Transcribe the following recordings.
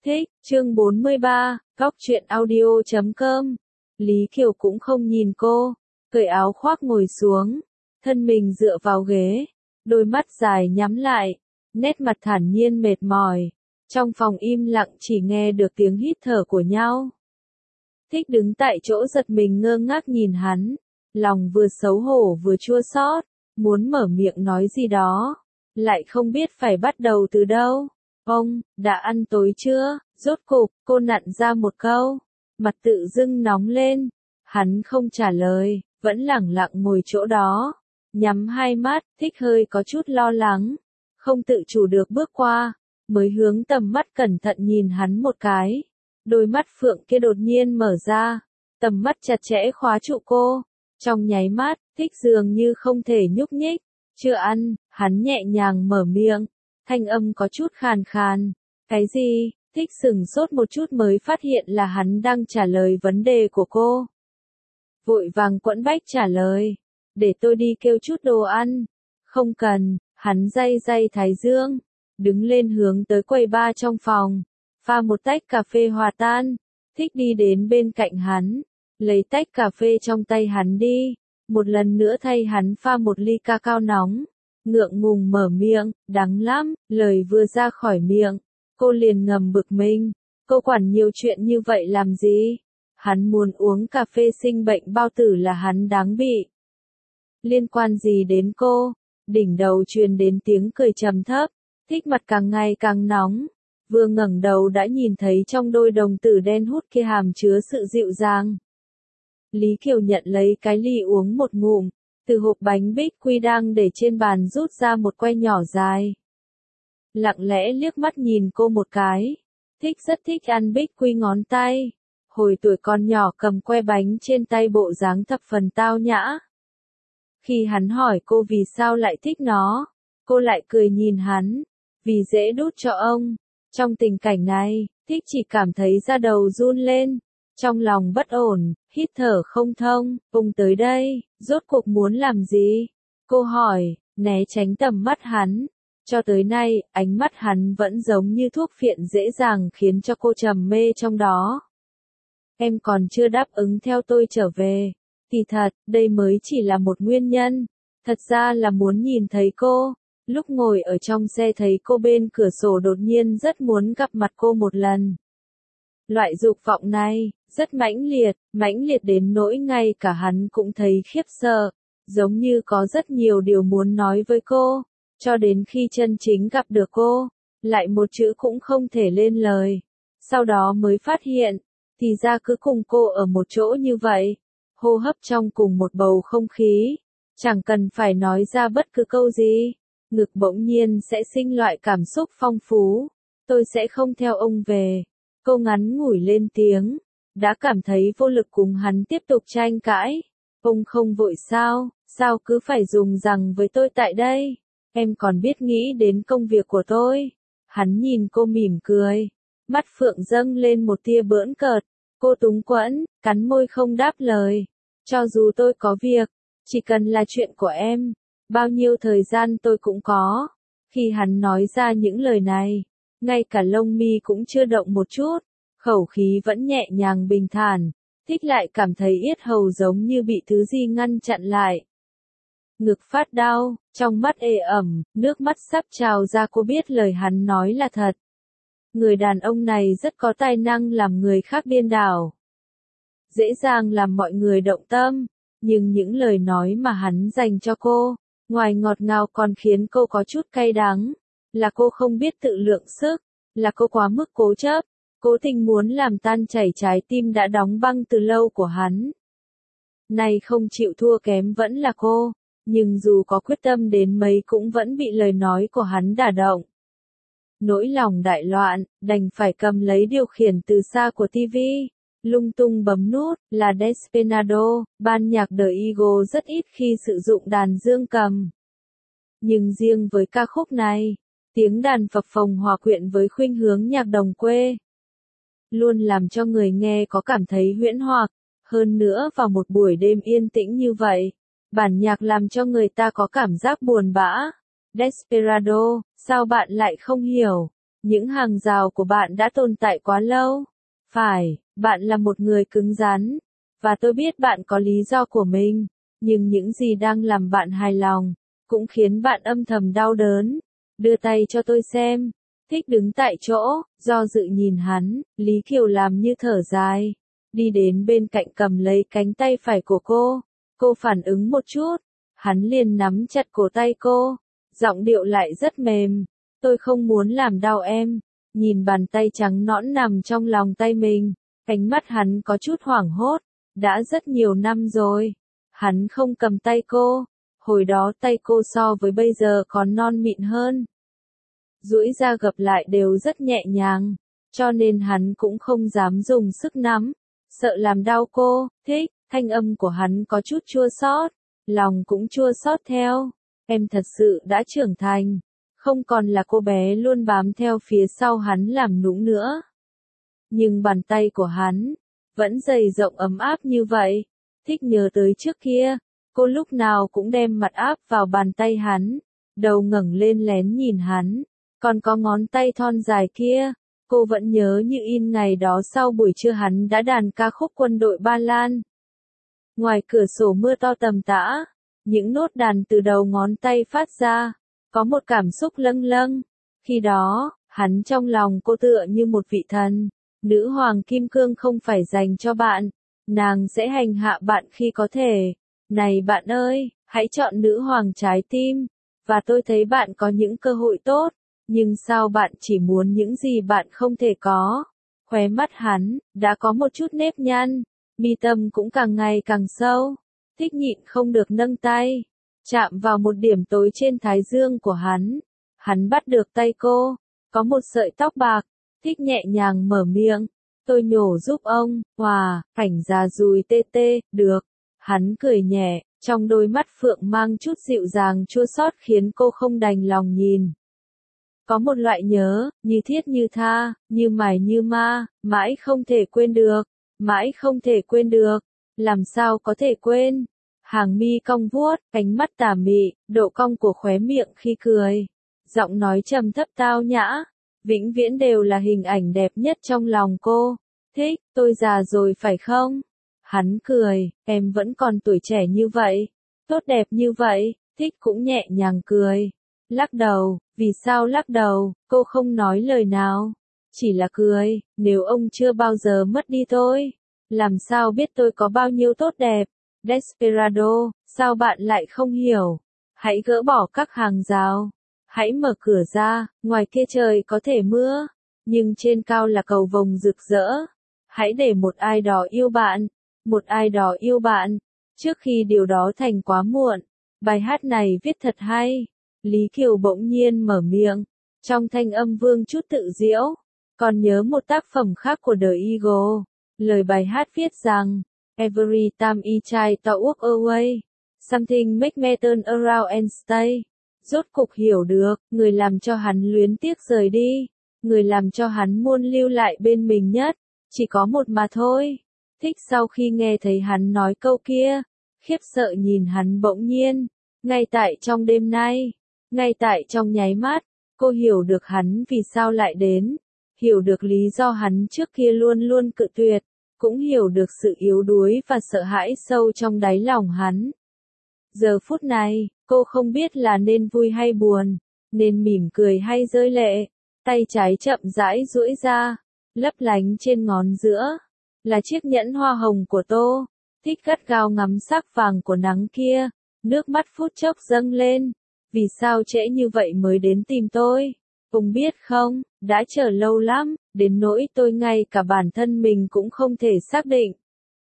Thích, chương 43, Góc truyện audio.com. Lý Kiều cũng không nhìn cô, cởi áo khoác ngồi xuống, thân mình dựa vào ghế, đôi mắt dài nhắm lại, nét mặt thản nhiên mệt mỏi. Trong phòng im lặng chỉ nghe được tiếng hít thở của nhau. Thích đứng tại chỗ giật mình ngơ ngác nhìn hắn, lòng vừa xấu hổ vừa chua xót, muốn mở miệng nói gì đó, lại không biết phải bắt đầu từ đâu. Ông, đã ăn tối chưa? Rốt cục, cô nặn ra một câu, mặt tự dưng nóng lên. Hắn không trả lời, vẫn lẳng lặng ngồi chỗ đó, nhắm hai mắt. Thích hơi có chút lo lắng, không tự chủ được bước qua, mới hướng tầm mắt cẩn thận nhìn hắn một cái. Đôi mắt phượng kia đột nhiên mở ra, tầm mắt chặt chẽ khóa trụ cô. Trong nháy mắt, Thích dường như không thể nhúc nhích. Chưa ăn, hắn nhẹ nhàng mở miệng, thanh âm có chút khàn khàn. Cái gì? Thích sửng sốt một chút mới phát hiện là hắn đang trả lời vấn đề của cô. Vội vàng quẫn bách trả lời, để tôi đi kêu chút đồ ăn. Không cần, hắn day day thái dương, đứng lên hướng tới quầy bar trong phòng, pha một tách cà phê hòa tan. Thích đi đến bên cạnh hắn, lấy tách cà phê trong tay hắn đi, một lần nữa thay hắn pha một ly ca cao nóng. Ngượng ngùng mở miệng, đắng lắm, lời vừa ra khỏi miệng, cô liền ngầm bực mình, cô quản nhiều chuyện như vậy làm gì? Hắn muốn uống cà phê sinh bệnh bao tử là hắn đáng bị. Liên quan gì đến cô? Đỉnh đầu truyền đến tiếng cười trầm thấp, Thích mặt càng ngày càng nóng, vừa ngẩng đầu đã nhìn thấy trong đôi đồng tử đen hút kia hàm chứa sự dịu dàng. Lý Kiều nhận lấy cái ly uống một ngụm, từ hộp bánh bích quy đang để trên bàn rút ra một que nhỏ dài. Lặng lẽ liếc mắt nhìn cô một cái. Thích rất thích ăn bích quy ngón tay. Hồi tuổi còn nhỏ cầm que bánh trên tay bộ dáng thập phần tao nhã. Khi hắn hỏi cô vì sao lại thích nó, cô lại cười nhìn hắn. Vì dễ đút cho ông. Trong tình cảnh này, Thích chỉ cảm thấy da đầu run lên. Trong lòng bất ổn, hít thở không thông. Ông tới đây, rốt cuộc muốn làm gì? Cô hỏi, né tránh tầm mắt hắn. Cho tới nay, ánh mắt hắn vẫn giống như thuốc phiện dễ dàng khiến cho cô trầm mê trong đó. Em còn chưa đáp ứng theo tôi trở về. Kỳ thật, đây mới chỉ là một nguyên nhân. Thật ra là muốn nhìn thấy cô. Lúc ngồi ở trong xe thấy cô bên cửa sổ đột nhiên rất muốn gặp mặt cô một lần. Loại dục vọng này, rất mãnh liệt đến nỗi ngay cả hắn cũng thấy khiếp sợ. Giống như có rất nhiều điều muốn nói với cô. Cho đến khi chân chính gặp được cô, lại một chữ cũng không thể lên lời. Sau đó mới phát hiện, thì ra cứ cùng cô ở một chỗ như vậy, hô hấp trong cùng một bầu không khí, chẳng cần phải nói ra bất cứ câu gì, ngực bỗng nhiên sẽ sinh loại cảm xúc phong phú. Tôi sẽ không theo ông về. Cô ngắn ngủi lên tiếng, đã cảm thấy vô lực cùng hắn tiếp tục tranh cãi. Ông không vội sao cứ phải dùng rằng với tôi tại đây? Em còn biết nghĩ đến công việc của tôi. Hắn nhìn cô mỉm cười, mắt phượng dâng lên một tia bỡn cợt. Cô túng quẫn, cắn môi không đáp lời. Cho dù tôi có việc, chỉ cần là chuyện của em, bao nhiêu thời gian tôi cũng có. Khi hắn nói ra những lời này, ngay cả lông mi cũng chưa động một chút, khẩu khí vẫn nhẹ nhàng bình thản. Thích lại cảm thấy yết hầu giống như bị thứ gì ngăn chặn lại. Ngực phát đau, trong mắt ê ẩm, nước mắt sắp trào ra. Cô biết lời hắn nói là thật. Người đàn ông này rất có tài năng làm người khác điên đảo. Dễ dàng làm mọi người động tâm, nhưng những lời nói mà hắn dành cho cô, ngoài ngọt ngào còn khiến cô có chút cay đắng. Là cô không biết tự lượng sức, là cô quá mức cố chấp, cố tình muốn làm tan chảy trái tim đã đóng băng từ lâu của hắn. Này không chịu thua kém vẫn là cô. Nhưng dù có quyết tâm đến mấy cũng vẫn bị lời nói của hắn đả động. Nỗi lòng đại loạn, đành phải cầm lấy điều khiển từ xa của TV, lung tung bấm nút. Là Desperado, ban nhạc The Eagle rất ít khi sử dụng đàn dương cầm. Nhưng riêng với ca khúc này, tiếng đàn phập phồng hòa quyện với khuynh hướng nhạc đồng quê, luôn làm cho người nghe có cảm thấy huyễn hoặc. Hơn nữa vào một buổi đêm yên tĩnh như vậy, bản nhạc làm cho người ta có cảm giác buồn bã. Desperado, sao bạn lại không hiểu? Những hàng rào của bạn đã tồn tại quá lâu. Phải, bạn là một người cứng rắn. Và tôi biết bạn có lý do của mình. Nhưng những gì đang làm bạn hài lòng, cũng khiến bạn âm thầm đau đớn. Đưa tay cho tôi xem. Thích đứng tại chỗ, do dự nhìn hắn, Lý Kiều làm như thở dài. Đi đến bên cạnh cầm lấy cánh tay phải của cô. Cô phản ứng một chút. Hắn liền nắm chặt cổ tay cô. Giọng điệu lại rất mềm. Tôi không muốn làm đau em. Nhìn bàn tay trắng nõn nằm trong lòng tay mình. Ánh mắt hắn có chút hoảng hốt. Đã rất nhiều năm rồi. Hắn không cầm tay cô. Hồi đó tay cô so với bây giờ còn non mịn hơn. Duỗi ra gập lại đều rất nhẹ nhàng. Cho nên hắn cũng không dám dùng sức nắm. Sợ làm đau cô. Thích, thanh âm của hắn có chút chua xót. Lòng cũng chua xót theo. Em thật sự đã trưởng thành. Không còn là cô bé luôn bám theo phía sau hắn làm nũng nữa. Nhưng bàn tay của hắn vẫn dày rộng ấm áp như vậy. Thích nhớ tới trước kia, cô lúc nào cũng đem mặt áp vào bàn tay hắn, đầu ngẩng lên lén nhìn hắn, còn có ngón tay thon dài kia. Cô vẫn nhớ như in ngày đó sau buổi trưa hắn đã đàn ca khúc quân đội Ba Lan. Ngoài cửa sổ mưa to tầm tã, những nốt đàn từ đầu ngón tay phát ra, có một cảm xúc lâng lâng. Khi đó, hắn trong lòng cô tựa như một vị thần. Nữ hoàng kim cương không phải dành cho bạn. Nàng sẽ hành hạ bạn khi có thể. Này bạn ơi, hãy chọn nữ hoàng trái tim. Và tôi thấy bạn có những cơ hội tốt. Nhưng sao bạn chỉ muốn những gì bạn không thể có? Khóe mắt hắn, đã có một chút nếp nhăn. Mi tâm cũng càng ngày càng sâu. Thích nhịn không được nâng tay. Chạm vào một điểm tối trên thái dương của hắn. Hắn bắt được tay cô. Có một sợi tóc bạc. Thích nhẹ nhàng mở miệng. Tôi nhổ giúp ông. Hòa, cảnh già dùi tê tê, được. Hắn cười nhẹ, trong đôi mắt phượng mang chút dịu dàng chua xót khiến cô không đành lòng nhìn. Có một loại nhớ, như thiết như tha, như mài như ma, mãi không thể quên được. Mãi không thể quên được. Làm sao có thể quên? Hàng mi cong vuốt, ánh mắt tà mị, độ cong của khóe miệng khi cười. Giọng nói trầm thấp tao nhã. Vĩnh viễn đều là hình ảnh đẹp nhất trong lòng cô. Thích, tôi già rồi phải không? Hắn cười, em vẫn còn tuổi trẻ như vậy. Tốt đẹp như vậy. Thích cũng nhẹ nhàng cười. Lắc đầu, vì sao lắc đầu? Cô không nói lời nào. Chỉ là cười, nếu ông chưa bao giờ mất đi tôi. Làm sao biết tôi có bao nhiêu tốt đẹp? Desperado, sao bạn lại không hiểu? Hãy gỡ bỏ các hàng rào. Hãy mở cửa ra, ngoài kia trời có thể mưa, nhưng trên cao là cầu vồng rực rỡ. Hãy để một ai đó yêu bạn, một ai đó yêu bạn, trước khi điều đó thành quá muộn. Bài hát này viết thật hay. Lý Kiều bỗng nhiên mở miệng, trong thanh âm vương chút tự diễu. Còn nhớ một tác phẩm khác của The Eagle. Lời bài hát viết rằng, Every time I try to walk away, something make me turn around and stay. Rốt cục hiểu được, người làm cho hắn luyến tiếc rời đi, người làm cho hắn muốn lưu lại bên mình nhất, chỉ có một mà thôi. Thích sau khi nghe thấy hắn nói câu kia, khiếp sợ nhìn hắn bỗng nhiên, ngay tại trong đêm nay, ngay tại trong nháy mắt, cô hiểu được hắn vì sao lại đến, hiểu được lý do hắn trước kia luôn luôn cự tuyệt, cũng hiểu được sự yếu đuối và sợ hãi sâu trong đáy lòng hắn. Giờ phút này, cô không biết là nên vui hay buồn, nên mỉm cười hay rơi lệ. Tay trái chậm rãi duỗi ra, lấp lánh trên ngón giữa, là chiếc nhẫn hoa hồng của Tô. Thích gắt gao ngắm sắc vàng của nắng kia, nước mắt phút chốc dâng lên. Vì sao trễ như vậy mới đến tìm tôi? Ông biết không, đã chờ lâu lắm, đến nỗi tôi ngay cả bản thân mình cũng không thể xác định.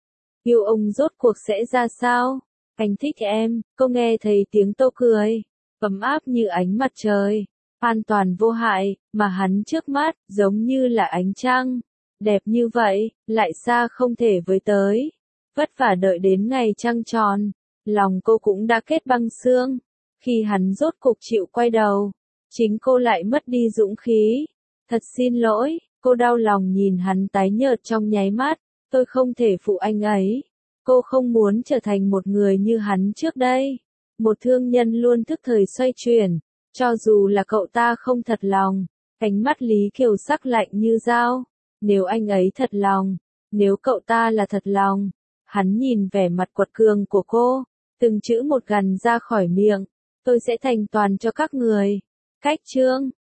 Yêu ông rốt cuộc sẽ ra sao? Anh thích em. Cô nghe thấy tiếng Tô cười, ấm áp như ánh mặt trời, an toàn vô hại, mà hắn trước mắt, giống như là ánh trăng. Đẹp như vậy, lại xa không thể với tới. Vất vả đợi đến ngày trăng tròn, lòng cô cũng đã kết băng xương. Khi hắn rốt cục chịu quay đầu, chính cô lại mất đi dũng khí. Thật xin lỗi, cô đau lòng nhìn hắn tái nhợt trong nháy mắt. Tôi không thể phụ anh ấy. Cô không muốn trở thành một người như hắn trước đây. Một thương nhân luôn thức thời xoay chuyển. Cho dù là cậu ta không thật lòng, Ánh mắt Lý Kiều sắc lạnh như dao. Nếu anh ấy thật lòng, nếu cậu ta là thật lòng, hắn nhìn vẻ mặt quật cường của cô, từng chữ một gằn ra khỏi miệng, tôi sẽ thành toàn cho các người. Cách chương